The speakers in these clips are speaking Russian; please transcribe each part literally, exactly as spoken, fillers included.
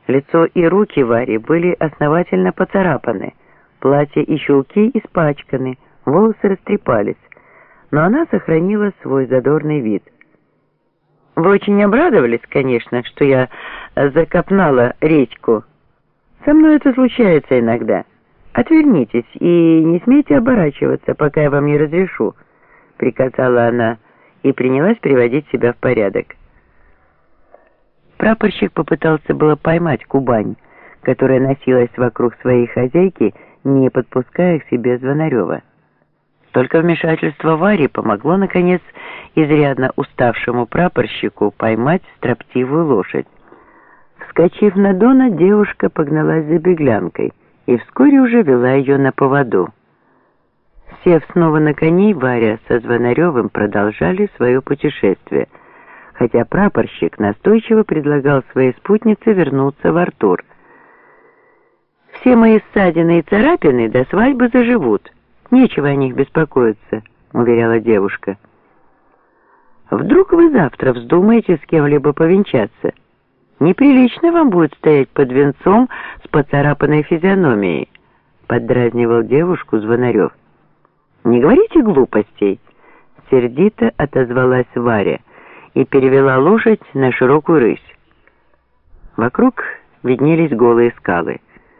Лицо и руки Вари были основательно поцарапаны, платье и чулки испачканы, волосы растрепались, но она сохранила свой задорный вид. «Вы очень обрадовались, конечно, что я закопнала редьку. Со мной это случается иногда. Отвернитесь и не смейте оборачиваться, пока я вам не разрешу», — приказала она и принялась приводить себя в порядок. Прапорщик попытался было поймать Кубань, которая носилась вокруг своей хозяйки, не подпуская к себе Звонарева. Только вмешательство Вари помогло, наконец, изрядно уставшему прапорщику поймать строптивую лошадь. Вскочив на Дона, девушка погналась за беглянкой и вскоре уже вела ее на поводу. Сев снова на коней, Варя со Звонаревым продолжали свое путешествие, хотя прапорщик настойчиво предлагал своей спутнице вернуться в Артур. «Все мои ссадины и царапины до свадьбы заживут. Нечего о них беспокоиться», — уверяла девушка. «Вдруг вы завтра вздумаете с кем-либо повенчаться? Неприлично вам будет стоять под венцом с поцарапанной физиономией», — поддразнивал девушку Звонарев. «Не говорите глупостей», — сердито отозвалась Варя и перевела лошадь на широкую рысь. Вокруг виднелись голые скалы.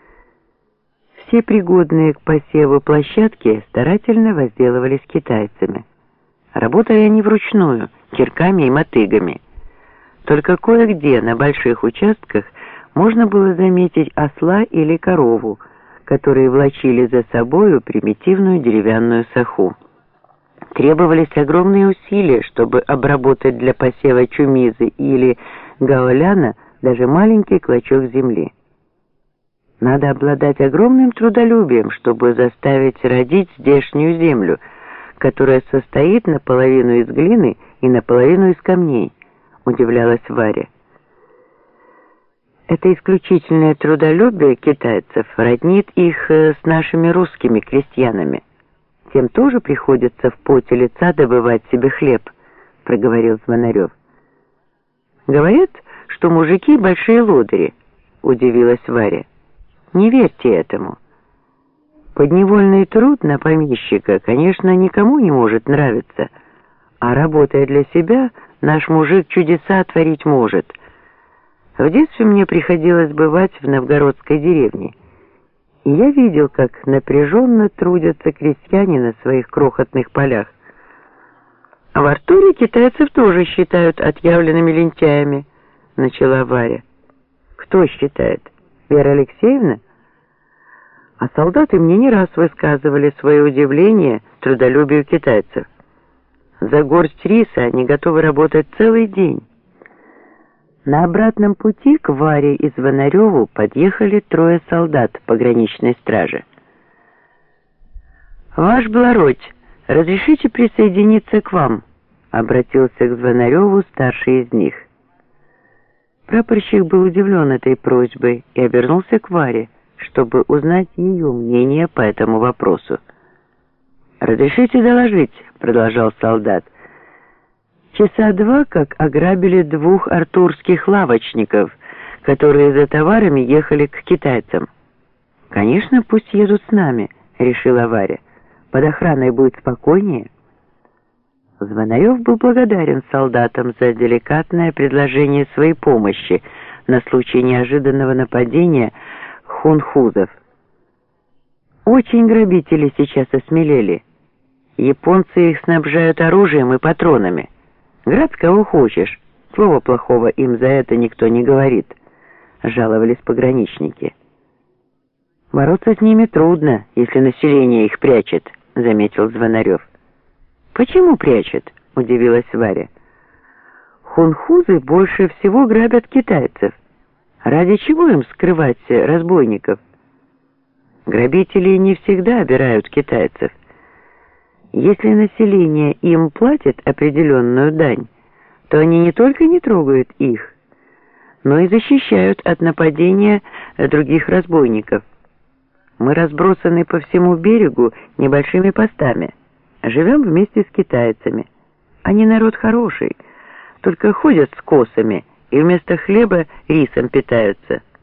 Все пригодные к посеву площадки старательно возделывались китайцами. Работали они вручную, кирками и мотыгами. Только кое-где на больших участках можно было заметить осла или корову, которые влачили за собою примитивную деревянную саху. Требовались огромные усилия, чтобы обработать для посева чумизы или гаоляна даже маленький клочок земли. Надо обладать огромным трудолюбием, чтобы заставить родить здешнюю землю, которая состоит наполовину из глины и наполовину из камней, удивлялась Варя. Это исключительное трудолюбие китайцев роднит их с нашими русскими крестьянами. Тем тоже приходится в поте лица добывать себе хлеб, проговорил Звонарев. Говорят, что мужики большие лодыри, удивилась Варя. Не верьте этому. Подневольный труд на помещика, конечно, никому не может нравиться, а работая для себя, наш мужик чудеса творить может. В детстве мне приходилось бывать в новгородской деревне, и я видел, как напряженно трудятся крестьяне на своих крохотных полях. А в Артуре китайцев тоже считают отъявленными лентяями, начала Варя. Кто считает? Вера Алексеевна? А солдаты мне не раз высказывали свое удивление трудолюбию китайцев. За горсть риса они готовы работать целый день. На обратном пути к Варе и Звонареву подъехали трое солдат пограничной стражи. «Ваш благородь, разрешите присоединиться к вам?» — обратился к Звонареву старший из них. Прапорщик был удивлен этой просьбой и обернулся к Варе, чтобы узнать ее мнение по этому вопросу. «Разрешите доложить», — продолжал солдат. «Часа два, как ограбили двух артурских лавочников, которые за товарами ехали к китайцам». «Конечно, пусть едут с нами», — решила Варя. «Под охраной будет спокойнее». Звонарев был благодарен солдатам за деликатное предложение своей помощи на случай неожиданного нападения хунхузов. Очень грабители сейчас осмелели. Японцы их снабжают оружием и патронами. Грабь кого хочешь, слова плохого им за это никто не говорит, жаловались пограничники. Бороться с ними трудно, если население их прячет, заметил Звонарев. Почему прячет? Удивилась Варя. Хунхузы больше всего грабят китайцев. Ради чего им скрывать разбойников? Грабители не всегда обирают китайцев. Если население им платит определенную дань, то они не только не трогают их, но и защищают от нападения других разбойников. Мы разбросаны по всему берегу небольшими постами, живем вместе с китайцами. Они народ хороший, только ходят с косами и вместо хлеба рисом питаются.